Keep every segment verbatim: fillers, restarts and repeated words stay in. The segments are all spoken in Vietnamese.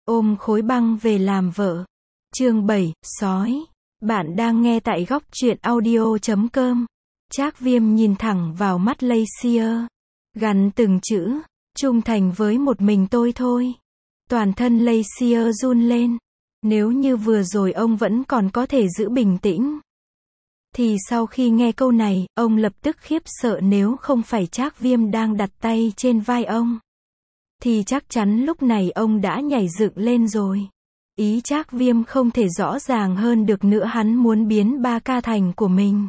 ôm khối băng về làm vợ. Chương bảy, sói. Bạn đang nghe tại góc truyện audio chấm com. Trác Viêm nhìn thẳng vào mắt Lacier, gằn từng chữ, trung thành với một mình tôi thôi. Toàn thân Lacier run lên. Nếu như vừa rồi ông vẫn còn có thể giữ bình tĩnh, thì sau khi nghe câu này, ông lập tức khiếp sợ. Nếu không phải Trác Viêm đang đặt tay trên vai ông, thì chắc chắn lúc này ông đã nhảy dựng lên rồi. Ý Trác Viêm không thể rõ ràng hơn được nữa, hắn muốn biến Ba Ca thành của mình.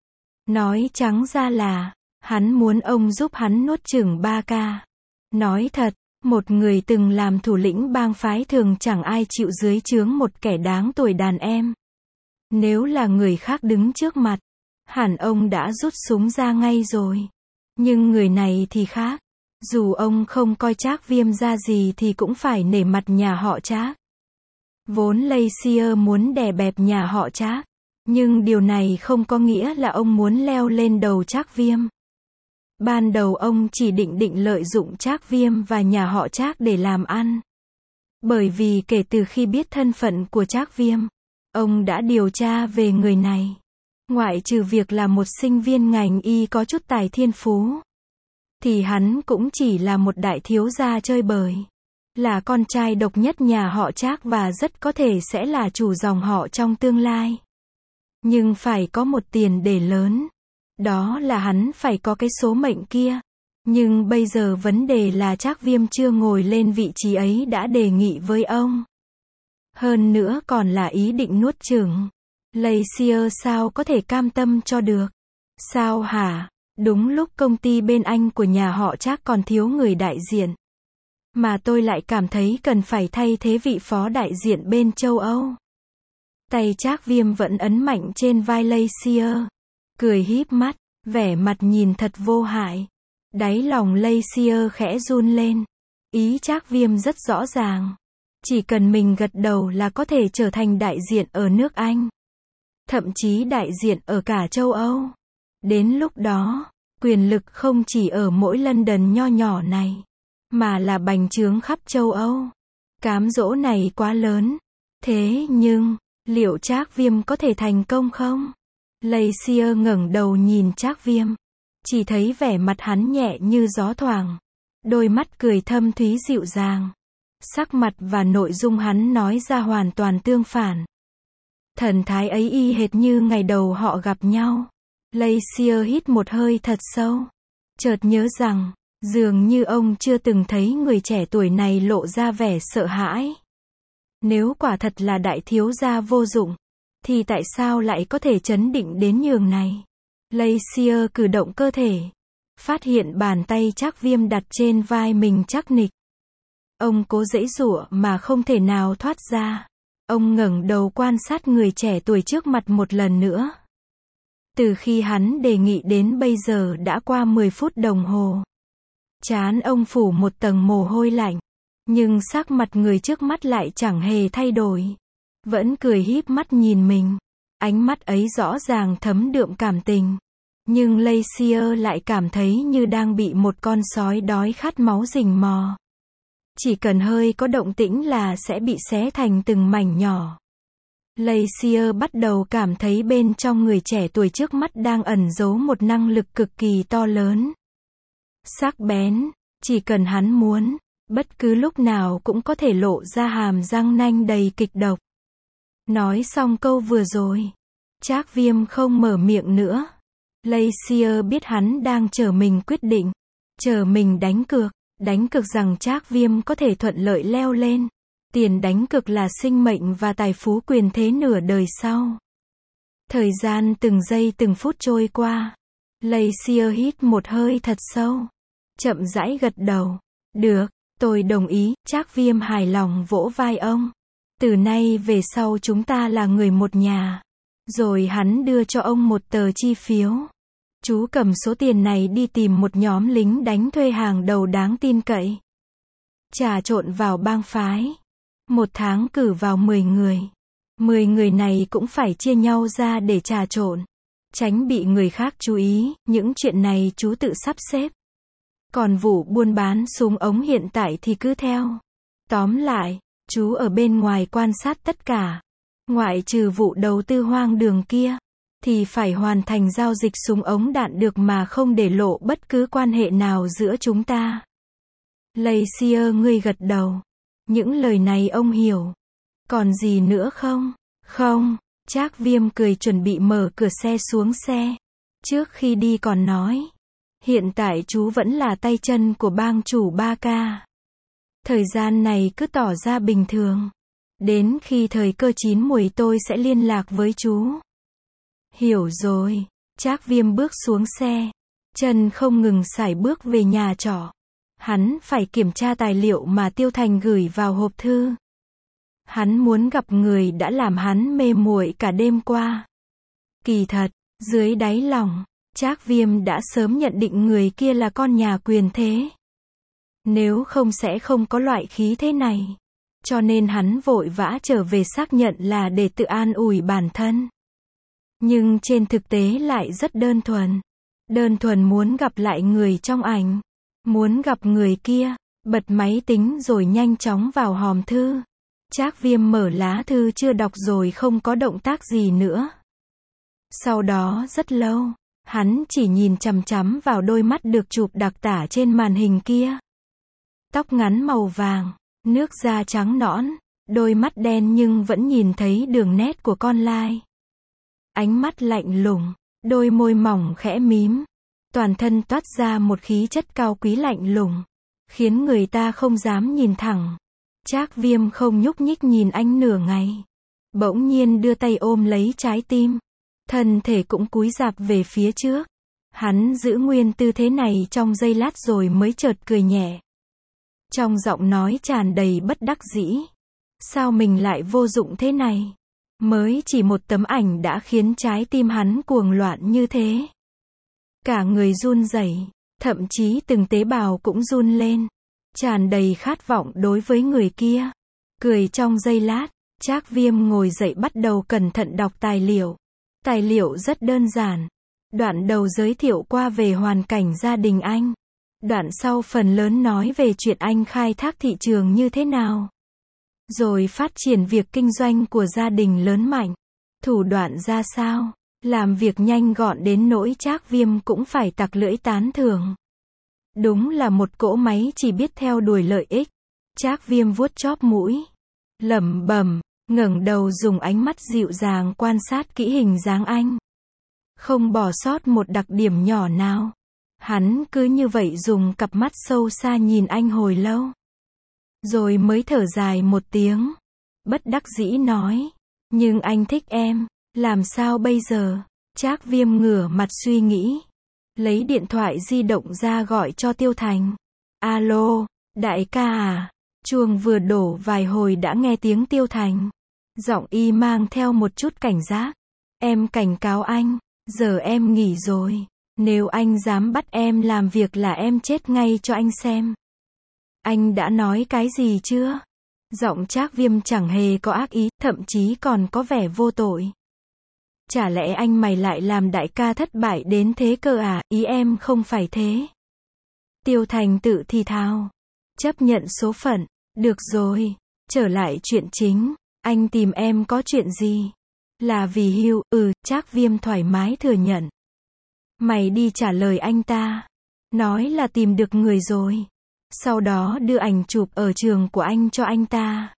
Nói trắng ra là, hắn muốn ông giúp hắn nuốt chửng Ba Ca. Nói thật, một người từng làm thủ lĩnh bang phái thường chẳng ai chịu dưới trướng một kẻ đáng tuổi đàn em. Nếu là người khác đứng trước mặt, hẳn ông đã rút súng ra ngay rồi. Nhưng người này thì khác. Dù ông không coi Trác Viêm ra gì thì cũng phải nể mặt nhà họ Trác. Vốn Lacier muốn đè bẹp nhà họ Trác, nhưng điều này không có nghĩa là ông muốn leo lên đầu Trác Viêm. Ban đầu ông chỉ định định lợi dụng Trác Viêm và nhà họ Trác để làm ăn. Bởi vì kể từ khi biết thân phận của Trác Viêm, ông đã điều tra về người này. Ngoại trừ việc là một sinh viên ngành y có chút tài thiên phú, thì hắn cũng chỉ là một đại thiếu gia chơi bời. Là con trai độc nhất nhà họ Trác và rất có thể sẽ là chủ dòng họ trong tương lai. Nhưng phải có một tiền đề lớn. Đó là hắn phải có cái số mệnh kia. Nhưng bây giờ vấn đề là Trác Viêm chưa ngồi lên vị trí ấy đã đề nghị với ông. Hơn nữa còn là ý định nuốt chửng. Lacier sao có thể cam tâm cho được? Sao hả? Đúng lúc công ty bên Anh của nhà họ Trác còn thiếu người đại diện, mà tôi lại cảm thấy cần phải thay thế vị phó đại diện bên châu Âu. Tay Trác Viêm vẫn ấn mạnh trên vai Lacier, cười híp mắt, vẻ mặt nhìn thật vô hại. Đáy lòng Lacier khẽ run lên. Ý Trác Viêm rất rõ ràng. Chỉ cần mình gật đầu là có thể trở thành đại diện ở nước Anh. Thậm chí đại diện ở cả châu Âu. Đến lúc đó, quyền lực không chỉ ở mỗi London nho nhỏ này, mà là bành trướng khắp châu Âu. Cám dỗ này quá lớn. Thế nhưng, liệu Trác Viêm có thể thành công không? Lacier ngẩng đầu nhìn Trác Viêm. Chỉ thấy vẻ mặt hắn nhẹ như gió thoảng. Đôi mắt cười thâm thúy dịu dàng. Sắc mặt và nội dung hắn nói ra hoàn toàn tương phản. Thần thái ấy y hệt như ngày đầu họ gặp nhau. Lacier hít một hơi thật sâu. Chợt nhớ rằng, dường như ông chưa từng thấy người trẻ tuổi này lộ ra vẻ sợ hãi. Nếu quả thật là đại thiếu gia vô dụng, thì tại sao lại có thể trấn định đến nhường này? Lacier cử động cơ thể, phát hiện bàn tay Trác Viêm đặt trên vai mình chắc nịch. Ông cố giãy giụa mà không thể nào thoát ra. Ông ngẩng đầu quan sát người trẻ tuổi trước mặt một lần nữa. Từ khi hắn đề nghị đến bây giờ đã qua mười phút đồng hồ. Trán ông phủ một tầng mồ hôi lạnh. Nhưng sắc mặt người trước mắt lại chẳng hề thay đổi. Vẫn cười híp mắt nhìn mình. Ánh mắt ấy rõ ràng thấm đượm cảm tình. Nhưng Lacier lại cảm thấy như đang bị một con sói đói khát máu rình mò. Chỉ cần hơi có động tĩnh là sẽ bị xé thành từng mảnh nhỏ. Lacier bắt đầu cảm thấy bên trong người trẻ tuổi trước mắt đang ẩn giấu một năng lực cực kỳ to lớn. Sắc bén, chỉ cần hắn muốn, bất cứ lúc nào cũng có thể lộ ra hàm răng nanh đầy kịch độc. Nói xong câu vừa rồi, Trác Viêm không mở miệng nữa. Lacier biết hắn đang chờ mình quyết định, chờ mình đánh cược, đánh cược rằng Trác Viêm có thể thuận lợi leo lên. Tiền đánh cược là sinh mệnh và tài phú quyền thế nửa đời sau. Thời gian từng giây từng phút trôi qua. Lacier hít một hơi thật sâu. Chậm rãi gật đầu. Được, tôi đồng ý. Trác Viêm hài lòng vỗ vai ông. Từ nay về sau chúng ta là người một nhà. Rồi hắn đưa cho ông một tờ chi phiếu. Chú cầm số tiền này đi tìm một nhóm lính đánh thuê hàng đầu đáng tin cậy. Trà trộn vào bang phái. Một tháng cử vào mười người. mười người này cũng phải chia nhau ra để trà trộn. Tránh bị người khác chú ý, những chuyện này chú tự sắp xếp. Còn vụ buôn bán súng ống hiện tại thì cứ theo. Tóm lại, Chú ở bên ngoài quan sát tất cả. Ngoại trừ vụ đầu tư hoang đường kia, thì phải hoàn thành giao dịch súng ống đạn được mà không để lộ bất cứ quan hệ nào giữa chúng ta. Glacier ngươi gật đầu. Những lời này ông hiểu. Còn gì nữa không? Không. Trác Viêm cười chuẩn bị mở cửa xe xuống xe. Trước khi đi còn nói. Hiện tại chú vẫn là tay chân của bang chủ Ba Ca. Thời gian này cứ tỏ ra bình thường. Đến khi thời cơ chín muồi tôi sẽ liên lạc với chú. Hiểu rồi. Trác Viêm bước xuống xe. Chân không ngừng sải bước về nhà trọ. Hắn phải kiểm tra tài liệu mà Tiêu Thành gửi vào hộp thư. Hắn muốn gặp người đã làm hắn mê muội cả đêm qua. Kỳ thật, dưới đáy lòng, Trác Viêm đã sớm nhận định người kia là con nhà quyền thế. Nếu không sẽ không có loại khí thế này. Cho nên hắn vội vã trở về xác nhận là để tự an ủi bản thân. Nhưng trên thực tế lại rất đơn thuần. Đơn thuần muốn gặp lại người trong ảnh. Muốn gặp người kia. Bật máy tính rồi nhanh chóng vào hòm thư. Trác Viêm mở lá thư chưa đọc rồi không có động tác gì nữa. Sau đó rất lâu, hắn chỉ nhìn chằm chằm vào đôi mắt được chụp đặc tả trên màn hình kia. Tóc ngắn màu vàng, nước da trắng nõn, đôi mắt đen nhưng vẫn nhìn thấy đường nét của con lai. Ánh mắt lạnh lùng, đôi môi mỏng khẽ mím. Toàn thân toát ra một khí chất cao quý lạnh lùng, khiến người ta không dám nhìn thẳng. Trác Viêm không nhúc nhích nhìn anh nửa ngày. Bỗng nhiên đưa tay ôm lấy trái tim. Thân thể cũng cúi rạp về phía trước. Hắn giữ nguyên tư thế này trong giây lát rồi mới chợt cười nhẹ. Trong giọng nói tràn đầy bất đắc dĩ. Sao mình lại vô dụng thế này? Mới chỉ một tấm ảnh đã khiến trái tim hắn cuồng loạn như thế. Cả người run rẩy, thậm chí từng tế bào cũng run lên. Tràn đầy khát vọng đối với người kia. Cười trong giây lát, Trác Viêm ngồi dậy bắt đầu cẩn thận đọc tài liệu. Tài liệu rất đơn giản. Đoạn đầu giới thiệu qua về hoàn cảnh gia đình anh. Đoạn sau phần lớn nói về chuyện anh khai thác thị trường như thế nào. Rồi phát triển việc kinh doanh của gia đình lớn mạnh. Thủ đoạn ra sao. Làm việc nhanh gọn đến nỗi Trác Viêm cũng phải tặc lưỡi tán thưởng. Đúng là một cỗ máy chỉ biết theo đuổi lợi ích. Trác Viêm vuốt chóp mũi. Lẩm bẩm, ngẩng đầu dùng ánh mắt dịu dàng quan sát kỹ hình dáng anh. Không bỏ sót một đặc điểm nhỏ nào. Hắn cứ như vậy dùng cặp mắt sâu xa nhìn anh hồi lâu. Rồi mới thở dài một tiếng. Bất đắc dĩ nói. Nhưng anh thích em. Làm sao bây giờ? Trác Viêm ngửa mặt suy nghĩ. Lấy điện thoại di động ra gọi cho Tiêu Thành. Alo, đại ca à? Chuông vừa đổ vài hồi đã nghe tiếng Tiêu Thành. Giọng y mang theo một chút cảnh giác. Em cảnh cáo anh, giờ em nghỉ rồi. Nếu anh dám bắt em làm việc là em chết ngay cho anh xem. Anh đã nói cái gì chưa? Giọng Trác Viêm chẳng hề có ác ý, thậm chí còn có vẻ vô tội. Chả lẽ anh mày lại làm đại ca thất bại đến thế cơ à? Ý em không phải thế. Tiêu Thành tự thì thào. Chấp nhận số phận. Được rồi. Trở lại chuyện chính. Anh tìm em có chuyện gì? Là vì Hugh. Ừ, Trác Viêm thoải mái thừa nhận. Mày đi trả lời anh ta. Nói là tìm được người rồi. Sau đó đưa ảnh chụp ở trường của anh cho anh ta.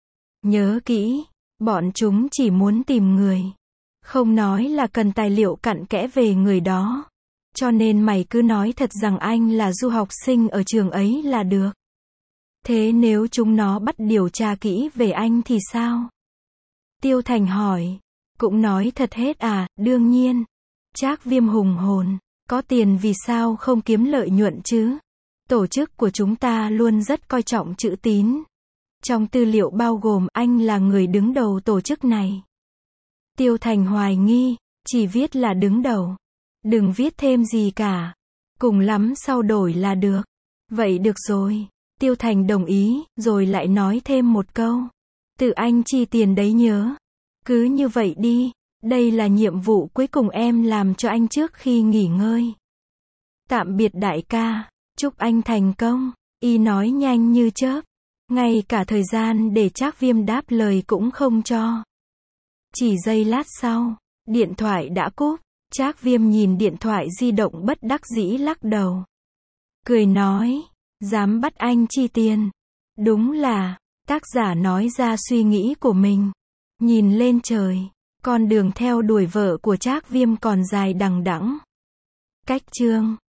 Nhớ kỹ. Bọn chúng chỉ muốn tìm người. Không nói là cần tài liệu cặn kẽ về người đó. Cho nên mày cứ nói thật rằng anh là du học sinh ở trường ấy là được. Thế nếu chúng nó bắt điều tra kỹ về anh thì sao? Tiêu Thành hỏi. Cũng nói thật hết à? Đương nhiên. Trác Viêm hùng hồn. Có tiền vì sao không kiếm lợi nhuận chứ? Tổ chức của chúng ta luôn rất coi trọng chữ tín. Trong tư liệu bao gồm anh là người đứng đầu tổ chức này. Tiêu Thành hoài nghi, chỉ viết là đứng đầu. Đừng viết thêm gì cả. Cùng lắm sau đổi là được. Vậy được rồi. Tiêu Thành đồng ý, rồi lại nói thêm một câu. Tự anh chi tiền đấy nhớ. Cứ như vậy đi. Đây là nhiệm vụ cuối cùng em làm cho anh trước khi nghỉ ngơi. Tạm biệt đại ca. Chúc anh thành công. Y nói nhanh như chớp. Ngay cả thời gian để Trác Viêm đáp lời cũng không cho. Chỉ giây lát sau, điện thoại đã cúp. Trác Viêm nhìn điện thoại di động bất đắc dĩ lắc đầu. Cười nói, dám bắt anh chi tiền. Đúng là, tác giả nói ra suy nghĩ của mình. Nhìn lên trời, con đường theo đuổi vợ của Trác Viêm còn dài đằng đẵng. Cách chương